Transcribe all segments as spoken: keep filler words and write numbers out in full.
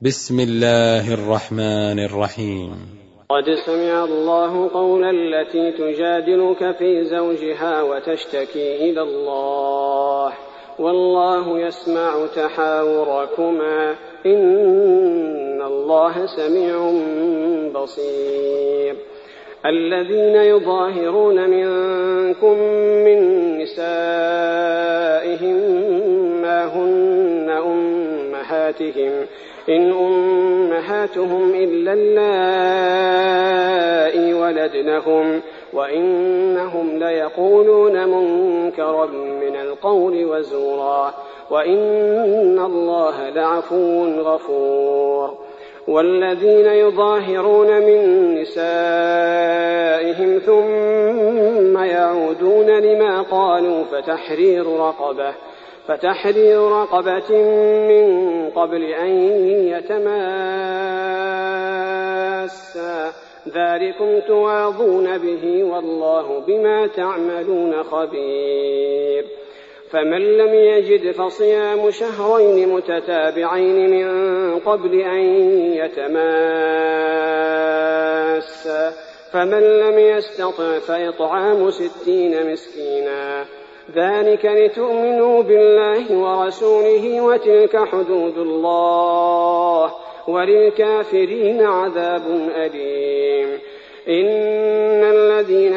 بسم الله الرحمن الرحيم. قد سمع الله قول التي تجادلك في زوجها وتشتكي إلى الله والله يسمع تحاوركما إن الله سميع بصير. الذين يظاهرون منكم من نسائهم ما هن أمهاتهم إن أمهاتهم إلا اللائي ولدنهم وإنهم ليقولون منكرا من القول وزورا وإن الله لعفو غفور. والذين يظاهرون من نسائهم ثم يعودون لما قالوا فتحرير رقبة فتحرير رقبة من قبل أن يتماسا ذلكم توعظون به والله بما تعملون خبير. فمن لم يجد فصيام شهرين متتابعين من قبل أن يتماسا فمن لم يستطع فإطعام ستين مسكينا ذلك لتؤمنوا بالله ورسوله وتلك حدود الله وللكافرين عذاب أليم. إن الذين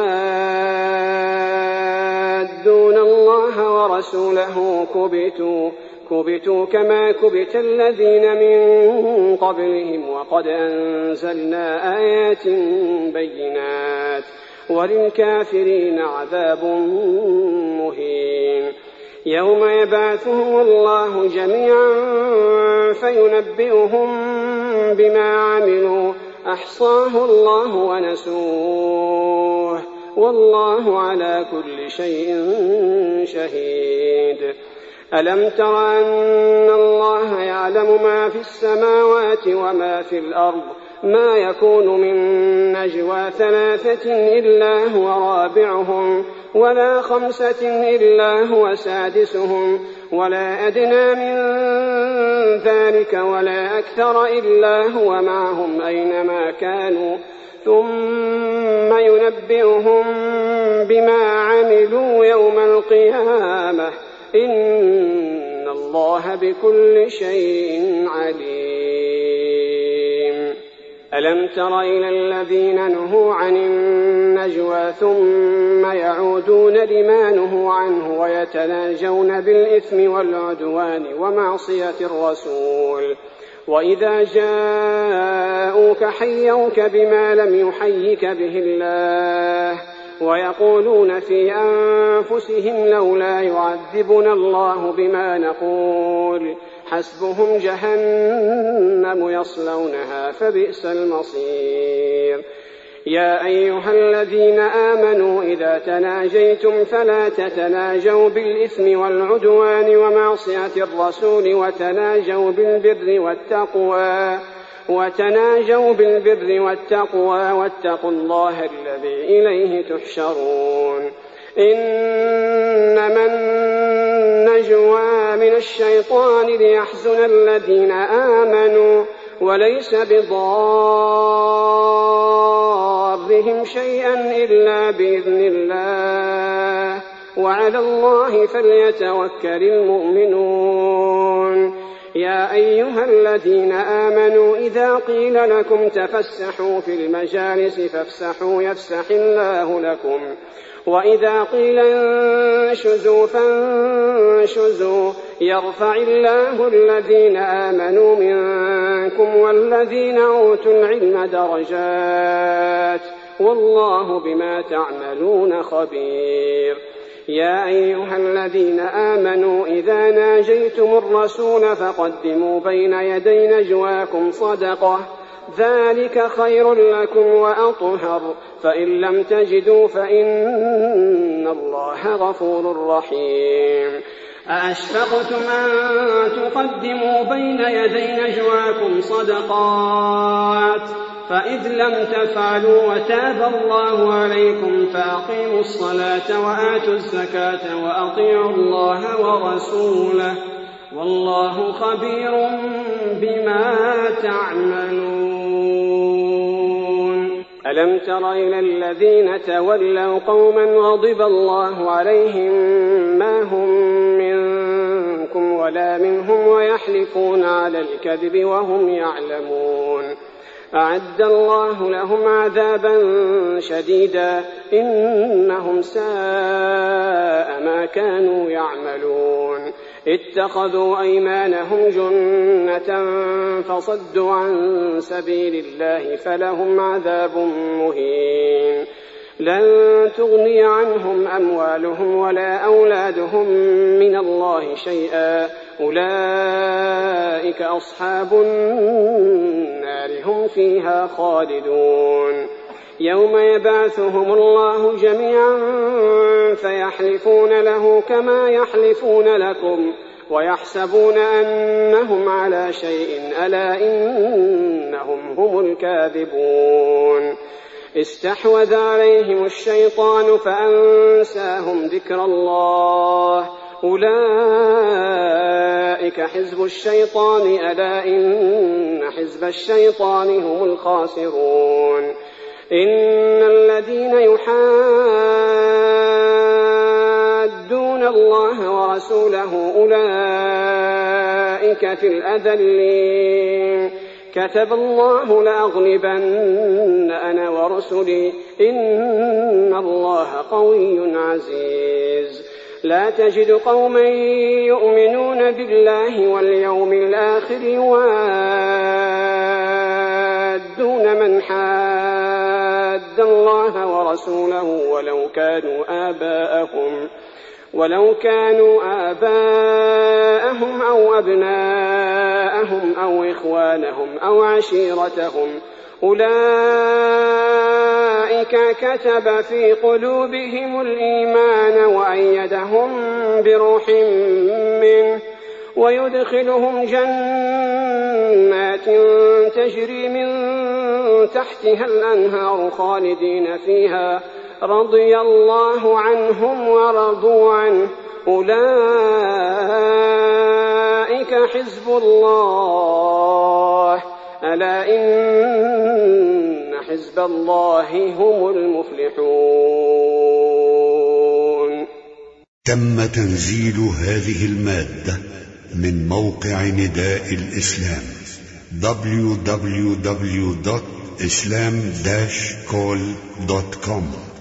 يحادون الله ورسوله كبتوا كبتوا كما كبت الذين من قبلهم وقد أنزلنا آيات بينات وللكافرين عذاب مهين. يوم يبعثهم الله جميعا فينبئهم بما عملوا أحصاه الله ونسوه والله على كل شيء شهيد. ألم تر أن الله يعلم ما في السماوات وما في الأرض ما يكون من نجوى ثلاثة إلا هو رابعهم ولا خمسة إلا هو سادسهم ولا أدنى من ذلك ولا أكثر إلا هو معهم أينما كانوا ثم ينبئهم بما عملوا يوم القيامة إن الله بكل شيء عليم. ألم تر إلى الذين نهوا عن النجوى ثم يعودون لما نهوا عنه ويتناجون بالإثم والعدوان ومعصية الرسول وإذا جاءوك حيوك بما لم يحيك به الله ويقولون في أنفسهم لولا يعذبنا الله بما نقول حسبهم جهنم يصلونها فبئس المصير. يا أيها الذين آمنوا إذا تناجيتم فلا تتناجوا بالإثم والعدوان ومعصية الرسول وتناجوا بالبر والتقوى وتناجوا بالبر والتقوى واتقوا الله الذي إليه تحشرون. إنما النجوى من الشيطان ليحزن الذين آمنوا وليس بضارهم شيئا إلا بإذن الله وعلى الله فليتوكل المؤمنون. يا أيها الذين آمنوا إذا قيل لكم تفسحوا في المجالس فافسحوا يفسح الله لكم وإذا قيل انشزوا فانشزوا يرفع الله الذين آمنوا منكم والذين أوتوا العلم درجات والله بما تعملون خبير. يا أيها الذين آمنوا إذا ناجيتم الرسول فقدموا بين يدي نجواكم صدقة ذلك خير لكم وأطهر فإن لم تجدوا فإن الله غفور رحيم. أأشفقتم أن تقدموا بين يدي نجواكم صدقات فإذ لم تفعلوا وتاب الله عليكم فأقيموا الصلاة وآتوا الزكاة وأطيعوا الله ورسوله والله خبير بما تعملون. ألم تر إلى الذين تولوا قوما غضب الله عليهم ما هم منكم ولا منهم ويحلفون على الكذب وهم يعلمون أعد الله لهم عذابا شديدا إنهم ساء ما كانوا يعملون. اتخذوا أيمانهم جنة فصدوا عن سبيل الله فلهم عذاب مهين. لن تغني عنهم أموالهم ولا أولادهم من الله شيئا أولئك أصحاب النار هم فيها خالدون. يوم يبعثهم الله جميعا فيحلفون له كما يحلفون لكم ويحسبون أنهم على شيء ألا إنهم هم الكاذبون. استحوذ عليهم الشيطان فأنساهم ذكر الله أولئك حزب الشيطان ألا إن حزب الشيطان هم الخاسرون. إن الذين يحادون الله ورسوله أولئك في الأذلين كتب الله لأغلبن أنا ورسلي إن الله قوي عزيز. لا تجد قوما يؤمنون بالله واليوم الآخر يوادون من حاد الله ورسوله ولو كانوا آباءهم ولو كانوا آباءهم أو أبناءهم أو إخوانهم أو عشيرتهم أولئك كتب في قلوبهم الإيمان وأيدهم بروح منه ويدخلهم جنات تجري من تحتها الأنهار خالدين فيها رضي الله عنهم ورضوا عنه أولئك حزب الله ألا إن حزب الله هم المفلحون. تم تنزيل هذه المادة من موقع نداء الإسلام دبليو دبليو دبليو دوت إسلام داش كول دوت كوم.